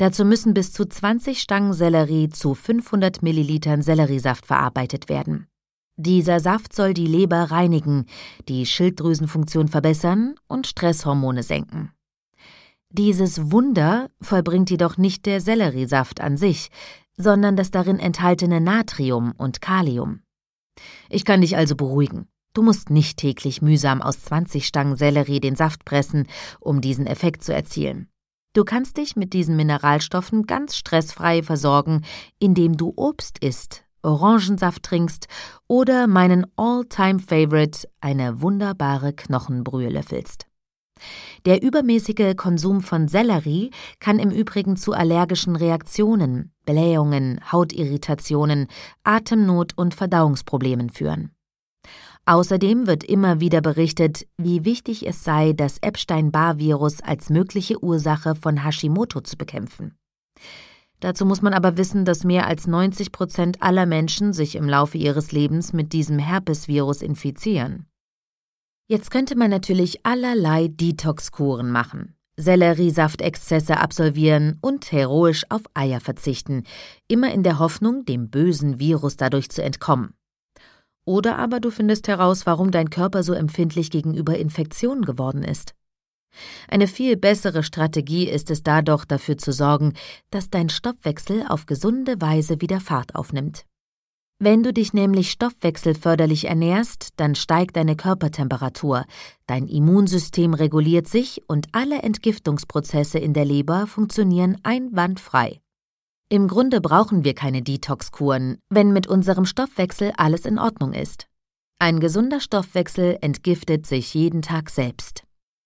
Dazu müssen bis zu 20 Stangen Sellerie zu 500 Millilitern Selleriesaft verarbeitet werden. Dieser Saft soll die Leber reinigen, die Schilddrüsenfunktion verbessern und Stresshormone senken. Dieses Wunder vollbringt jedoch nicht der Selleriesaft an sich, sondern das darin enthaltene Natrium und Kalium. Ich kann dich also beruhigen. Du musst nicht täglich mühsam aus 20 Stangen Sellerie den Saft pressen, um diesen Effekt zu erzielen. Du kannst dich mit diesen Mineralstoffen ganz stressfrei versorgen, indem du Obst isst, Orangensaft trinkst oder meinen All-Time-Favorite, eine wunderbare Knochenbrühe löffelst. Der übermäßige Konsum von Sellerie kann im Übrigen zu allergischen Reaktionen, Blähungen, Hautirritationen, Atemnot und Verdauungsproblemen führen. Außerdem wird immer wieder berichtet, wie wichtig es sei, das Epstein-Barr-Virus als mögliche Ursache von Hashimoto zu bekämpfen. Dazu muss man aber wissen, dass mehr als 90% aller Menschen sich im Laufe ihres Lebens mit diesem Herpesvirus infizieren. Jetzt könnte man natürlich allerlei Detox-Kuren machen, Selleriesaftexzesse absolvieren und heroisch auf Eier verzichten, immer in der Hoffnung, dem bösen Virus dadurch zu entkommen. Oder aber du findest heraus, warum dein Körper so empfindlich gegenüber Infektionen geworden ist. Eine viel bessere Strategie ist es da doch, dafür zu sorgen, dass dein Stoffwechsel auf gesunde Weise wieder Fahrt aufnimmt. Wenn du dich nämlich stoffwechselförderlich ernährst, dann steigt deine Körpertemperatur, dein Immunsystem reguliert sich und alle Entgiftungsprozesse in der Leber funktionieren einwandfrei. Im Grunde brauchen wir keine Detox-Kuren, wenn mit unserem Stoffwechsel alles in Ordnung ist. Ein gesunder Stoffwechsel entgiftet sich jeden Tag selbst.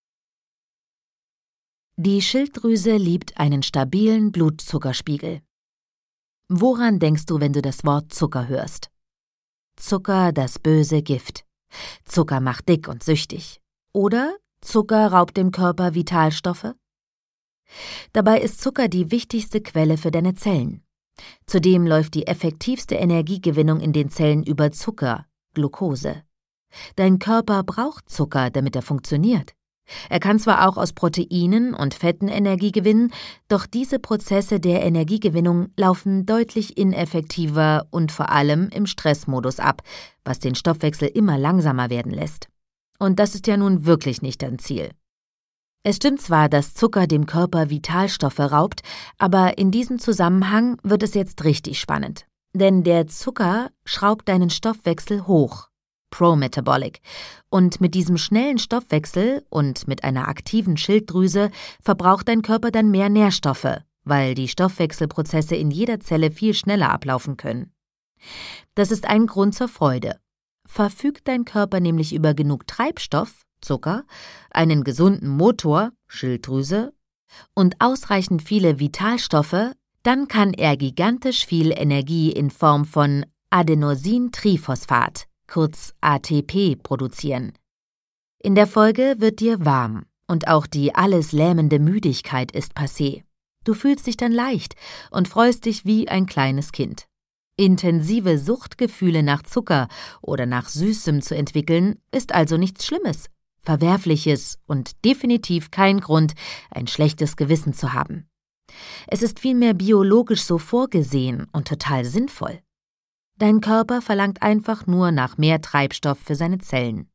Die Schilddrüse liebt einen stabilen Blutzuckerspiegel. Woran denkst du, wenn du das Wort Zucker hörst? Zucker, das böse Gift. Zucker macht dick und süchtig. Oder Zucker raubt dem Körper Vitalstoffe? Dabei ist Zucker die wichtigste Quelle für deine Zellen. Zudem läuft die effektivste Energiegewinnung in den Zellen über Zucker, Glucose. Dein Körper braucht Zucker, damit er funktioniert. Er kann zwar auch aus Proteinen und Fetten Energie gewinnen, doch diese Prozesse der Energiegewinnung laufen deutlich ineffektiver und vor allem im Stressmodus ab, was den Stoffwechsel immer langsamer werden lässt. Und das ist ja nun wirklich nicht dein Ziel. Es stimmt zwar, dass Zucker dem Körper Vitalstoffe raubt, aber in diesem Zusammenhang wird es jetzt richtig spannend. Denn der Zucker schraubt deinen Stoffwechsel hoch. Pro-Metabolic. Und mit diesem schnellen Stoffwechsel und mit einer aktiven Schilddrüse verbraucht dein Körper dann mehr Nährstoffe, weil die Stoffwechselprozesse in jeder Zelle viel schneller ablaufen können. Das ist ein Grund zur Freude. Verfügt dein Körper nämlich über genug Treibstoff, Zucker, einen gesunden Motor, Schilddrüse, und ausreichend viele Vitalstoffe, dann kann er gigantisch viel Energie in Form von Adenosintriphosphat, kurz ATP, produzieren. In der Folge wird dir warm und auch die alles lähmende Müdigkeit ist passé. Du fühlst dich dann leicht und freust dich wie ein kleines Kind. Intensive Suchtgefühle nach Zucker oder nach Süßem zu entwickeln, ist also nichts Schlimmes, Verwerfliches und definitiv kein Grund, ein schlechtes Gewissen zu haben. Es ist vielmehr biologisch so vorgesehen und total sinnvoll. Dein Körper verlangt einfach nur nach mehr Treibstoff für seine Zellen.